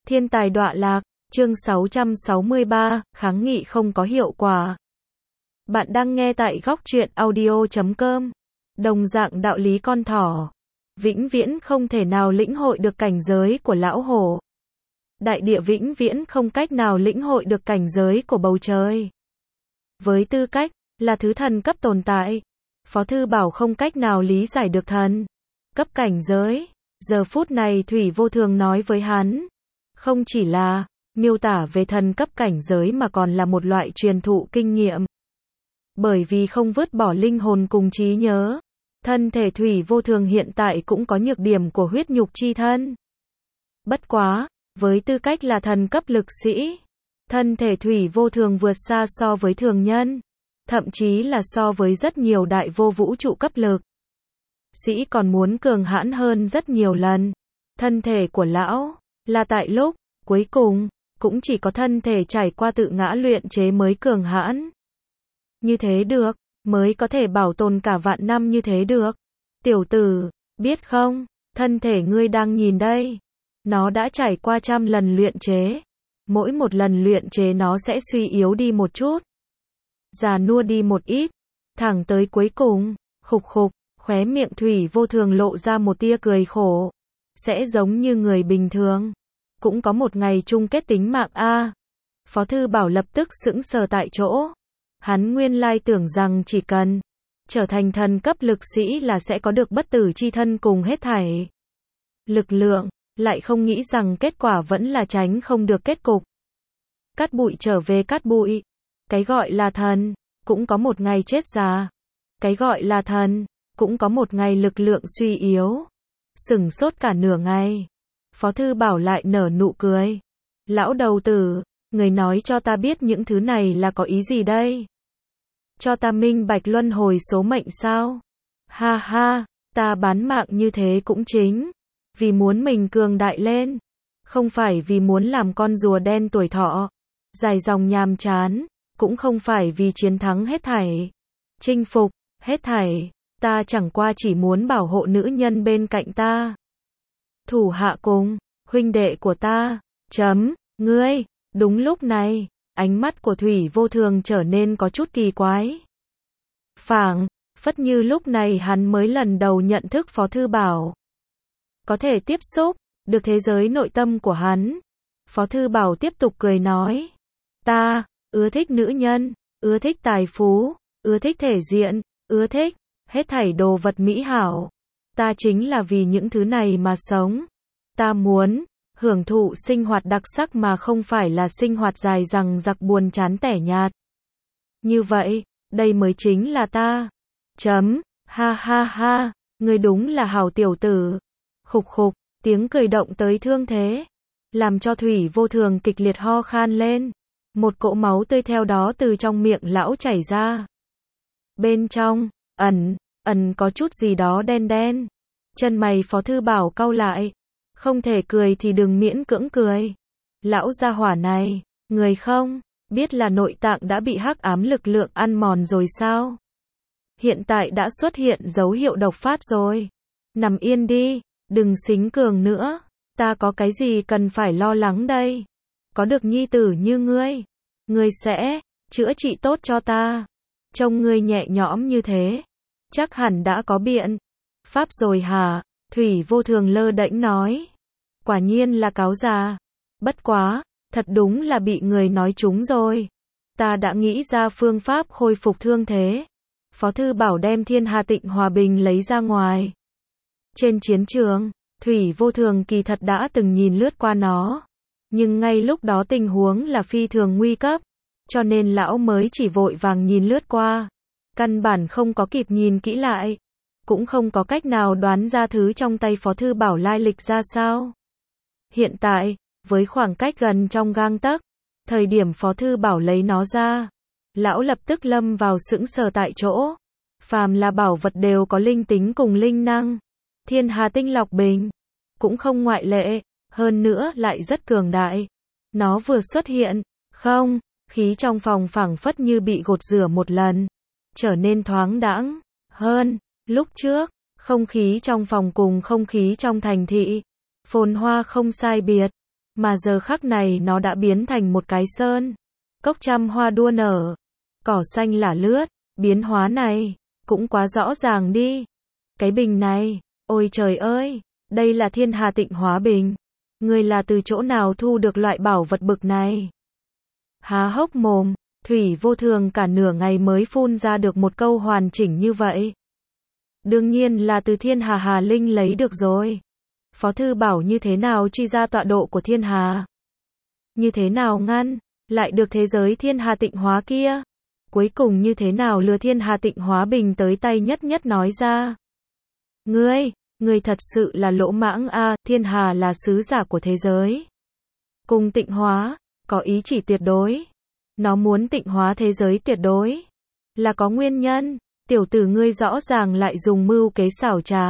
Thiên tài đọa lạc, chương 663, kháng nghị không có hiệu quả. Bạn đang nghe tại góc truyện audio.com. Đồng dạng đạo lý con thỏ, vĩnh viễn không thể nào lĩnh hội được cảnh giới của lão hổ. Đại địa vĩnh viễn không cách nào lĩnh hội được cảnh giới của bầu trời. Với tư cách là thứ thần cấp tồn tại, Phó Thư Bảo không cách nào lý giải được thần cấp cảnh giới. Giờ phút này Thủy Vô Thường nói với hắn, không chỉ là miêu tả về thần cấp cảnh giới mà còn là một loại truyền thụ kinh nghiệm. Bởi vì không vứt bỏ linh hồn cùng trí nhớ, thân thể Thủy Vô Thường hiện tại cũng có nhược điểm của huyết nhục chi thân. Bất quá, với tư cách là thần cấp lực sĩ, thân thể Thủy Vô Thường vượt xa so với thường nhân, thậm chí là so với rất nhiều đại vô vũ trụ cấp lực sĩ còn muốn cường hãn hơn rất nhiều lần. Thân thể của lão là tại lúc cuối cùng cũng chỉ có thân thể trải qua tự ngã luyện chế mới cường hãn. Như thế được, mới có thể bảo tồn cả vạn năm như thế được. Tiểu tử, biết không, thân thể ngươi đang nhìn đây, nó đã trải qua 100 lần luyện chế. Mỗi một lần luyện chế nó sẽ suy yếu đi một chút, già nua đi một ít, thẳng tới cuối cùng, khục khục, khóe miệng Thủy Vô Thường lộ ra một tia cười khổ. Sẽ giống như người bình thường, cũng có một ngày chung kết tính mạng a. Phó Thư Bảo lập tức sững sờ tại chỗ. Hắn nguyên lai tưởng rằng chỉ cần trở thành thần cấp lực sĩ là sẽ có được bất tử chi thân cùng hết thảy lực lượng, lại không nghĩ rằng kết quả vẫn là tránh không được kết cục. Cát bụi trở về cát bụi. Cái gọi là thần, cũng có một ngày chết già. Cái gọi là thần, cũng có một ngày lực lượng suy yếu. Sửng sốt cả nửa ngày, Phó Thư Bảo lại nở nụ cười. Lão đầu tử, người nói cho ta biết những thứ này là có ý gì đây? Cho ta minh bạch luân hồi số mệnh sao? Ha ha, ta bán mạng như thế cũng chính vì muốn mình cường đại lên, không phải vì muốn làm con rùa đen tuổi thọ dài dòng nhàm chán, cũng không phải vì chiến thắng hết thảy, chinh phục hết thảy. Ta chẳng qua chỉ muốn bảo hộ nữ nhân bên cạnh ta, thủ hạ cùng huynh đệ của ta. Ngươi. Đúng lúc này, ánh mắt của Thủy Vô Thường trở nên có chút kỳ quái. Phảng phất như lúc này hắn mới lần đầu nhận thức Phó Thư Bảo, có thể tiếp xúc được thế giới nội tâm của hắn. Phó Thư Bảo tiếp tục cười nói, ta ưa thích nữ nhân, ưa thích tài phú, ưa thích thể diện, ưa thích hết thảy đồ vật mỹ hảo. Ta chính là vì những thứ này mà sống. Ta muốn hưởng thụ sinh hoạt đặc sắc mà không phải là sinh hoạt dài dằng dặc buồn chán tẻ nhạt. Như vậy, đây mới chính là ta. Ha ha ha, ngươi đúng là hảo tiểu tử. Khục khục, tiếng cười động tới thương thế, làm cho Thủy Vô Thường kịch liệt ho khan lên. Một cỗ máu tươi theo đó từ trong miệng lão chảy ra. Bên trong ẩn có chút gì đó đen đen. Chân mày Phó Thư Bảo cau lại. Không thể cười thì đừng miễn cưỡng cười. Lão gia hỏa này, người không biết là nội tạng đã bị hắc ám lực lượng ăn mòn rồi sao? Hiện tại đã xuất hiện dấu hiệu độc phát rồi. Nằm yên đi, đừng xính cường nữa. Ta có cái gì cần phải lo lắng đây? Có được nhi tử như ngươi sẽ chữa trị tốt cho ta. Trông ngươi nhẹ nhõm như thế, chắc hẳn đã có biện pháp rồi hả? Thủy Vô Thường lơ đễnh nói. Quả nhiên là cáo già. Bất quá, thật đúng là bị người nói trúng rồi. Ta đã nghĩ ra phương pháp khôi phục thương thế. Phó Thư Bảo đem Thiên Hà Tịnh Hòa Bình lấy ra ngoài. Trên chiến trường, Thủy Vô Thường kỳ thật đã từng nhìn lướt qua nó. Nhưng ngay lúc đó tình huống là phi thường nguy cấp, cho nên lão mới chỉ vội vàng nhìn lướt qua. Căn bản không có kịp nhìn kỹ lại, cũng không có cách nào đoán ra thứ trong tay Phó Thư Bảo lai lịch ra sao. Hiện tại, với khoảng cách gần trong gang tấc, thời điểm Phó Thư Bảo lấy nó ra, lão lập tức lâm vào sững sờ tại chỗ. Phàm là bảo vật đều có linh tính cùng linh năng. Thiên Hà Tinh Lọc Bình cũng không ngoại lệ, hơn nữa lại rất cường đại. Nó vừa xuất hiện, không khí trong phòng phảng phất như bị gột rửa một lần, trở nên thoáng đãng hơn. Lúc trước, không khí trong phòng cùng không khí trong thành thị phồn hoa không sai biệt. Mà giờ khắc này nó đã biến thành một cái sơn. Cốc trăm hoa đua nở. Cỏ xanh lả lướt. Biến hóa này, cũng quá rõ ràng đi. Cái bình này, ôi trời ơi, đây là Thiên Hà Tịnh Hóa Bình. Người là từ chỗ nào thu được loại bảo vật bực này? Há hốc mồm, Thủy Vô Thường cả nửa ngày mới phun ra được một câu hoàn chỉnh như vậy. Đương nhiên là từ Thiên Hà Hà Linh lấy được rồi. Phó Thư Bảo như thế nào truy ra tọa độ của Thiên Hà? Như thế nào ngăn, lại được thế giới Thiên Hà Tịnh Hóa kia? Cuối cùng như thế nào lừa Thiên Hà Tịnh Hóa Bình tới tay nhất nhất nói ra? Ngươi thật sự là lỗ mãng a, Thiên Hà là sứ giả của thế giới. Cùng tịnh hóa, có ý chỉ tuyệt đối. Nó muốn tịnh hóa thế giới tuyệt đối. Là có nguyên nhân, tiểu tử ngươi rõ ràng lại dùng mưu kế xảo trá.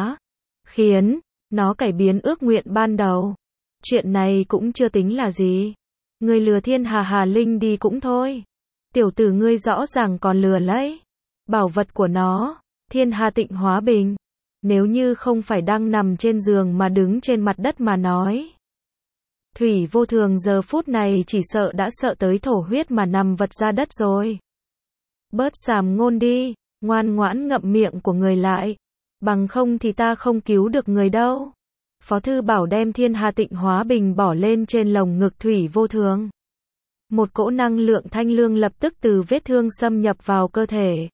Khiến, nó cải biến ước nguyện ban đầu. Chuyện này cũng chưa tính là gì. Ngươi lừa Thiên Hà Hà Linh đi cũng thôi. Tiểu tử ngươi rõ ràng còn lừa lấy bảo vật của nó, Thiên Hà Tịnh Hóa Bình. Nếu như không phải đang nằm trên giường mà đứng trên mặt đất mà nói. Thủy Vô Thường giờ phút này chỉ sợ đã sợ tới thổ huyết mà nằm vật ra đất rồi. Bớt sàm ngôn đi, ngoan ngoãn ngậm miệng của người lại. Bằng không thì ta không cứu được người đâu. Phó Thư Bảo đem Thiên Hà Tịnh Hóa Bình bỏ lên trên lồng ngực Thủy Vô Thường. Một cỗ năng lượng thanh lương lập tức từ vết thương xâm nhập vào cơ thể.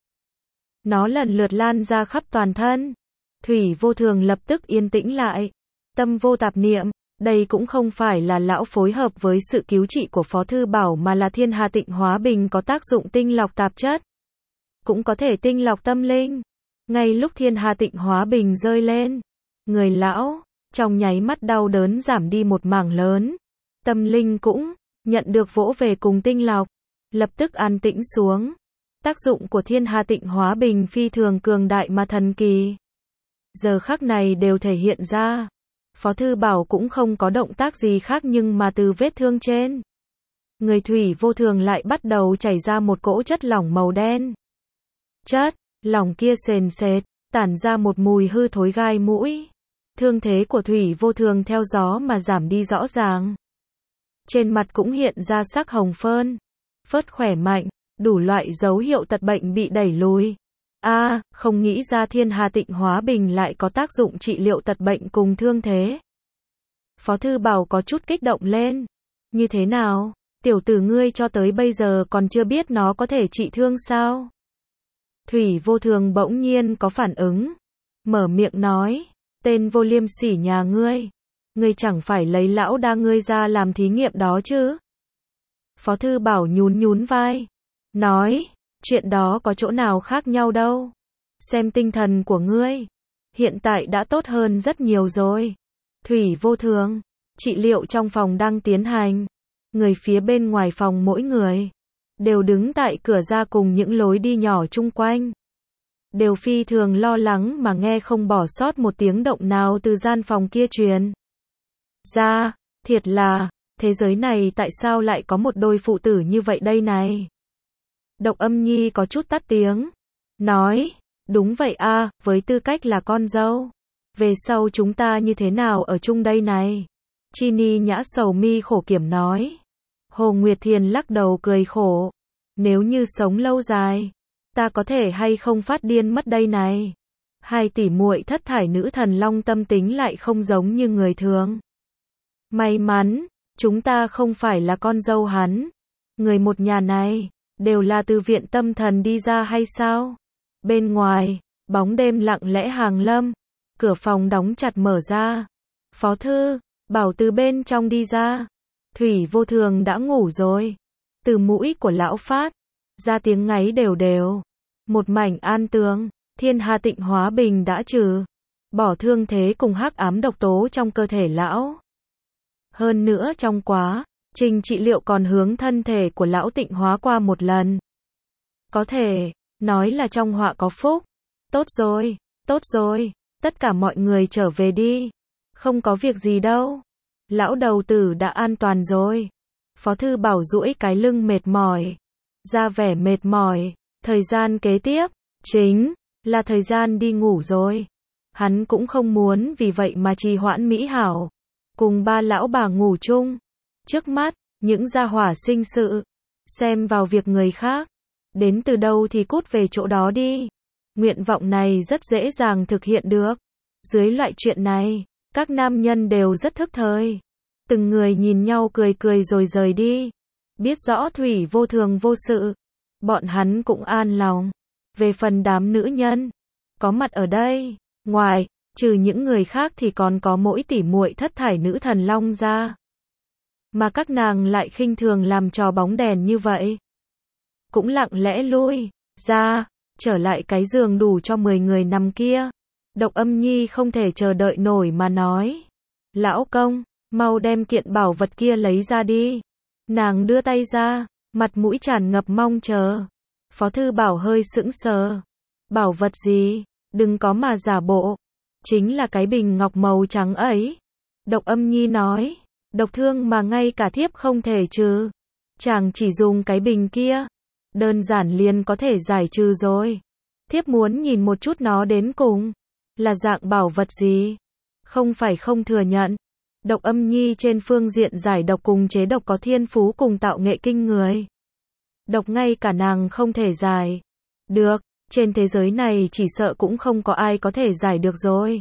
Nó lần lượt lan ra khắp toàn thân. Thủy Vô Thường lập tức yên tĩnh lại. Tâm vô tạp niệm. Đây cũng không phải là lão phối hợp với sự cứu trị của Phó Thư Bảo mà là Thiên Hà Tịnh Hóa Bình có tác dụng tinh lọc tạp chất. Cũng có thể tinh lọc tâm linh. Ngay lúc Thiên Hà Tịnh Hóa Bình rơi lên, người lão, trong nháy mắt đau đớn giảm đi một mảng lớn. Tâm linh cũng nhận được vỗ về cùng tinh lọc, lập tức an tĩnh xuống. Tác dụng của Thiên Hà Tịnh Hóa Bình phi thường cường đại mà thần kỳ. Giờ khắc này đều thể hiện ra. Phó Thư Bảo cũng không có động tác gì khác nhưng mà từ vết thương trên người Thủy Vô Thường lại bắt đầu chảy ra một cỗ chất lỏng màu đen. Chất lỏng kia sền sệt, tản ra một mùi hư thối gai mũi. Thương thế của Thủy Vô Thường theo gió mà giảm đi rõ ràng. Trên mặt cũng hiện ra sắc hồng phớt khỏe mạnh, đủ loại dấu hiệu tật bệnh bị đẩy lùi. Không nghĩ ra Thiên Hà Tịnh Hóa Bình lại có tác dụng trị liệu tật bệnh cùng thương thế. Phó Thư Bảo có chút kích động lên. Như thế nào? Tiểu tử ngươi cho tới bây giờ còn chưa biết nó có thể trị thương sao? Thủy Vô Thường bỗng nhiên có phản ứng. Mở miệng nói. Tên vô liêm sỉ nhà ngươi. Ngươi chẳng phải lấy lão đa ngươi ra làm thí nghiệm đó chứ? Phó Thư Bảo nhún vai. Nói. Chuyện đó có chỗ nào khác nhau đâu. Xem tinh thần của ngươi. Hiện tại đã tốt hơn rất nhiều rồi. Thủy Vô Thường. Trị liệu trong phòng đang tiến hành. Người phía bên ngoài phòng mỗi người đều đứng tại cửa ra cùng những lối đi nhỏ chung quanh. Đều phi thường lo lắng mà nghe không bỏ sót một tiếng động nào từ gian phòng kia truyền ra. Thiệt là, thế giới này tại sao lại có một đôi phụ tử như vậy đây này? Độc Âm Nhi có chút tắt tiếng. Nói, đúng vậy với tư cách là con dâu. Về sau chúng ta như thế nào ở chung đây này? Chini Nhã sầu mi khổ kiểm nói. Hồ Nguyệt Thiền lắc đầu cười khổ. Nếu như sống lâu dài, ta có thể hay không phát điên mất đây này? Hai tỷ muội thất thải nữ thần long tâm tính lại không giống như người thường. May mắn, chúng ta không phải là con dâu hắn. Người một nhà này, đều là từ viện tâm thần đi ra hay sao? Bên ngoài, bóng đêm lặng lẽ hàng lâm. Cửa phòng đóng chặt mở ra. Phó Thư Bảo từ bên trong đi ra. Thủy Vô Thường đã ngủ rồi. Từ mũi của lão phát ra tiếng ngáy đều đều. Một mảnh an tường. Thiên Hà Tịnh Hóa Bình đã trừ bỏ thương thế cùng hắc ám độc tố trong cơ thể lão. Hơn nữa trong quá trình trị liệu còn hướng thân thể của lão tịnh hóa qua một lần. Có thể nói là trong họa có phúc. Tốt rồi, tất cả mọi người trở về đi. Không có việc gì đâu. Lão đầu tử đã an toàn rồi. Phó Thư Bảo duỗi cái lưng mệt mỏi, ra vẻ mệt mỏi. Thời gian kế tiếp chính là thời gian đi ngủ rồi. Hắn cũng không muốn vì vậy mà trì hoãn mỹ hảo cùng ba lão bà ngủ chung. Trước mắt, những gia hỏa sinh sự, xem vào việc người khác, đến từ đâu thì cút về chỗ đó đi. Nguyện vọng này rất dễ dàng thực hiện được. Dưới loại chuyện này, các nam nhân đều rất thức thời. Từng người nhìn nhau cười cười rồi rời đi. Biết rõ thủy vô thường vô sự, bọn hắn cũng an lòng. Về phần đám nữ nhân có mặt ở đây, ngoài trừ những người khác thì còn có mỗi tỷ muội thất thải nữ thần long ra. Mà các nàng lại khinh thường làm trò bóng đèn như vậy. Cũng lặng lẽ lui ra, trở lại cái giường đủ cho 10 người nằm kia. Độc Âm Nhi không thể chờ đợi nổi mà nói. Lão công, mau đem kiện bảo vật kia lấy ra đi. Nàng đưa tay ra, mặt mũi tràn ngập mong chờ. Phó Thư Bảo hơi sững sờ. Bảo vật gì? Đừng có mà giả bộ. Chính là cái bình ngọc màu trắng ấy. Độc Âm Nhi nói. Độc thương mà ngay cả thiếp không thể trừ. Chàng chỉ dùng cái bình kia, đơn giản liền có thể giải trừ rồi. Thiếp muốn nhìn một chút nó đến cùng là dạng bảo vật gì. Không phải không thừa nhận, Độc Âm Nhi trên phương diện giải độc cùng chế độc có thiên phú cùng tạo nghệ kinh người. Độc ngay cả nàng không thể giải được, trên thế giới này chỉ sợ cũng không có ai có thể giải được rồi.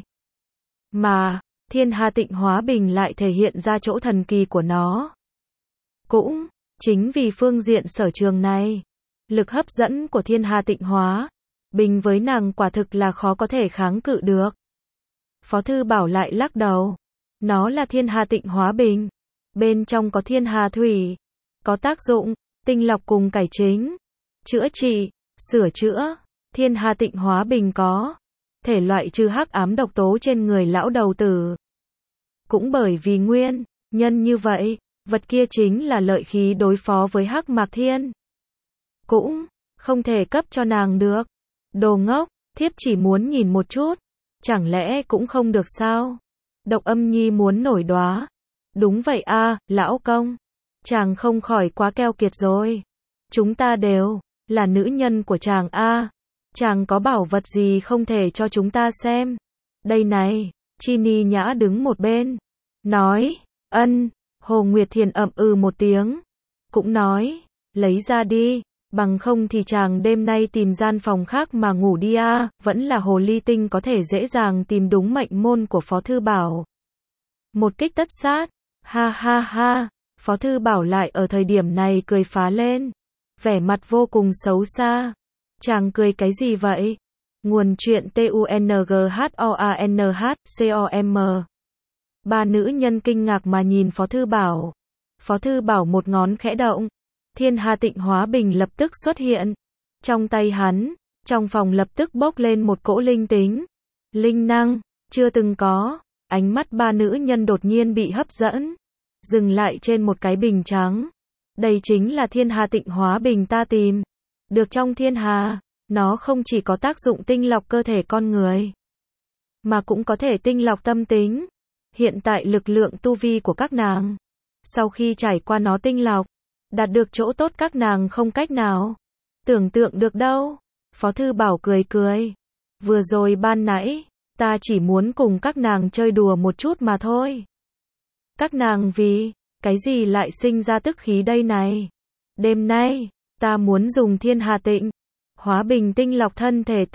Mà Thiên Hà Tịnh Hóa Bình lại thể hiện ra chỗ thần kỳ của nó. Cũng chính vì phương diện sở trường này, lực hấp dẫn của Thiên Hà Tịnh Hóa Bình với nàng quả thực là khó có thể kháng cự được. Phó Thư Bảo lại lắc đầu. Nó là Thiên Hà Tịnh Hóa Bình. Bên trong có Thiên Hà Thủy. Có tác dụng tinh lọc cùng cải chính, chữa trị, sửa chữa. Thiên Hà Tịnh Hóa Bình có thể loại trừ hắc ám độc tố trên người lão đầu tử. Cũng bởi vì nguyên nhân như vậy, vật kia chính là lợi khí đối phó với Hắc Mạc Thiên. Cũng không thể cấp cho nàng được. Đồ ngốc, thiếp chỉ muốn nhìn một chút. Chẳng lẽ cũng không được sao? Độc Âm Nhi muốn nổi đoá. Đúng vậy a, lão công. Chàng không khỏi quá keo kiệt rồi. Chúng ta đều là nữ nhân của chàng a. Chàng có bảo vật gì không thể cho chúng ta xem? Đây này, Chi Ni Nhã đứng một bên. Nói, ân. Hồ Nguyệt Thiền ậm ừ một tiếng. Cũng nói, lấy ra đi. Bằng không thì chàng đêm nay tìm gian phòng khác mà ngủ đi a. Vẫn là hồ ly tinh có thể dễ dàng tìm đúng mệnh môn của Phó Thư Bảo. Một kích tất sát. Ha ha ha. Phó Thư Bảo lại ở thời điểm này cười phá lên. Vẻ mặt vô cùng xấu xa. Chàng cười cái gì vậy? Nguồn chuyện TUNGHOANHCOM. Ba nữ nhân kinh ngạc mà nhìn Phó Thư Bảo. Phó Thư Bảo một ngón khẽ động. Thiên Hà Tịnh Hóa Bình lập tức xuất hiện. Trong tay hắn, trong phòng lập tức bốc lên một cỗ linh tính. Linh năng, chưa từng có. Ánh mắt ba nữ nhân đột nhiên bị hấp dẫn. Dừng lại trên một cái bình trắng. Đây chính là Thiên Hà Tịnh Hóa Bình ta tìm được trong thiên hà. Nó không chỉ có tác dụng tinh lọc cơ thể con người, mà cũng có thể tinh lọc tâm tính. Hiện tại lực lượng tu vi của các nàng, sau khi trải qua nó tinh lọc, đạt được chỗ tốt các nàng không cách nào tưởng tượng được đâu. Phó Thư Bảo cười cười. Vừa rồi ban nãy, ta chỉ muốn cùng các nàng chơi đùa một chút mà thôi. Các nàng vì cái gì lại sinh ra tức khí đây này? Đêm nay, ta muốn dùng Thiên Hà Tịnh Hóa Bình tinh lọc thân thể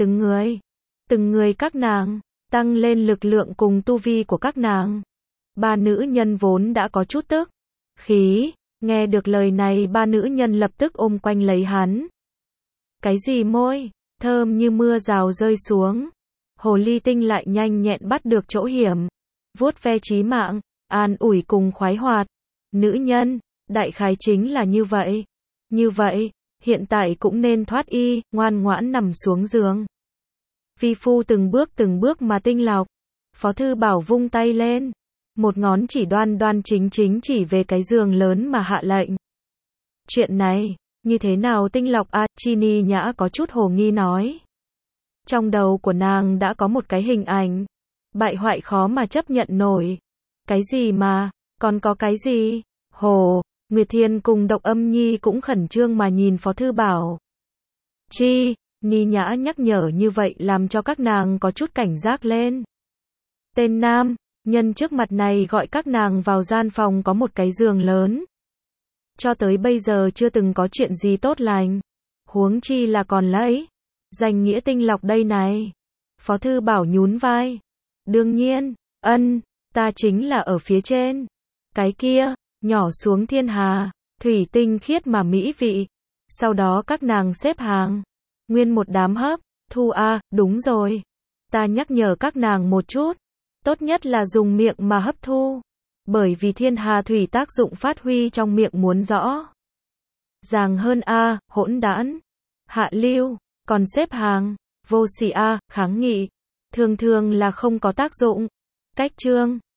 từng người các nàng, tăng lên lực lượng cùng tu vi của các nàng. Ba nữ nhân vốn đã có chút tức khí, nghe được lời này ba nữ nhân lập tức ôm quanh lấy hắn. Cái gì môi, thơm như mưa rào rơi xuống. Hồ ly tinh lại nhanh nhẹn bắt được chỗ hiểm, vuốt ve chí mạng, an ủi cùng khoái hoạt. Nữ nhân, đại khái chính là như vậy. Như vậy, hiện tại cũng nên thoát y, ngoan ngoãn nằm xuống giường. Vi phu từng bước mà tinh lọc. Phó Thư Bảo vung tay lên. Một ngón chỉ đoan đoan chính chính chỉ về cái giường lớn mà hạ lệnh. Chuyện này, như thế nào tinh lọc a? Chi Ni Nhã có chút hồ nghi nói. Trong đầu của nàng đã có một cái hình ảnh. Bại hoại khó mà chấp nhận nổi. Cái gì mà, còn có cái gì? Hồ Nguyệt Thiên cùng Độc Âm Nhi cũng khẩn trương mà nhìn Phó Thư Bảo. Chi Ni Nhã nhắc nhở như vậy làm cho các nàng có chút cảnh giác lên. Tên nam Nhân trước mặt này gọi các nàng vào gian phòng có một cái giường lớn. Cho tới bây giờ chưa từng có chuyện gì tốt lành. Huống chi là còn lấy danh nghĩa tinh lọc đây này. Phó Thư Bảo nhún vai. Đương nhiên, ta chính là ở phía trên. Cái kia, nhỏ xuống thiên hà, thủy tinh khiết mà mỹ vị. Sau đó các nàng xếp hàng. Nguyên một đám hấp, thu đúng rồi. Ta nhắc nhở các nàng một chút. Tốt nhất là dùng miệng mà hấp thu. Bởi vì thiên hà thủy tác dụng phát huy trong miệng muốn rõ ràng hơn hỗn đản, hạ lưu, còn xếp hàng, vô sỉ kháng nghị. Thường thường là không có tác dụng. Cách chương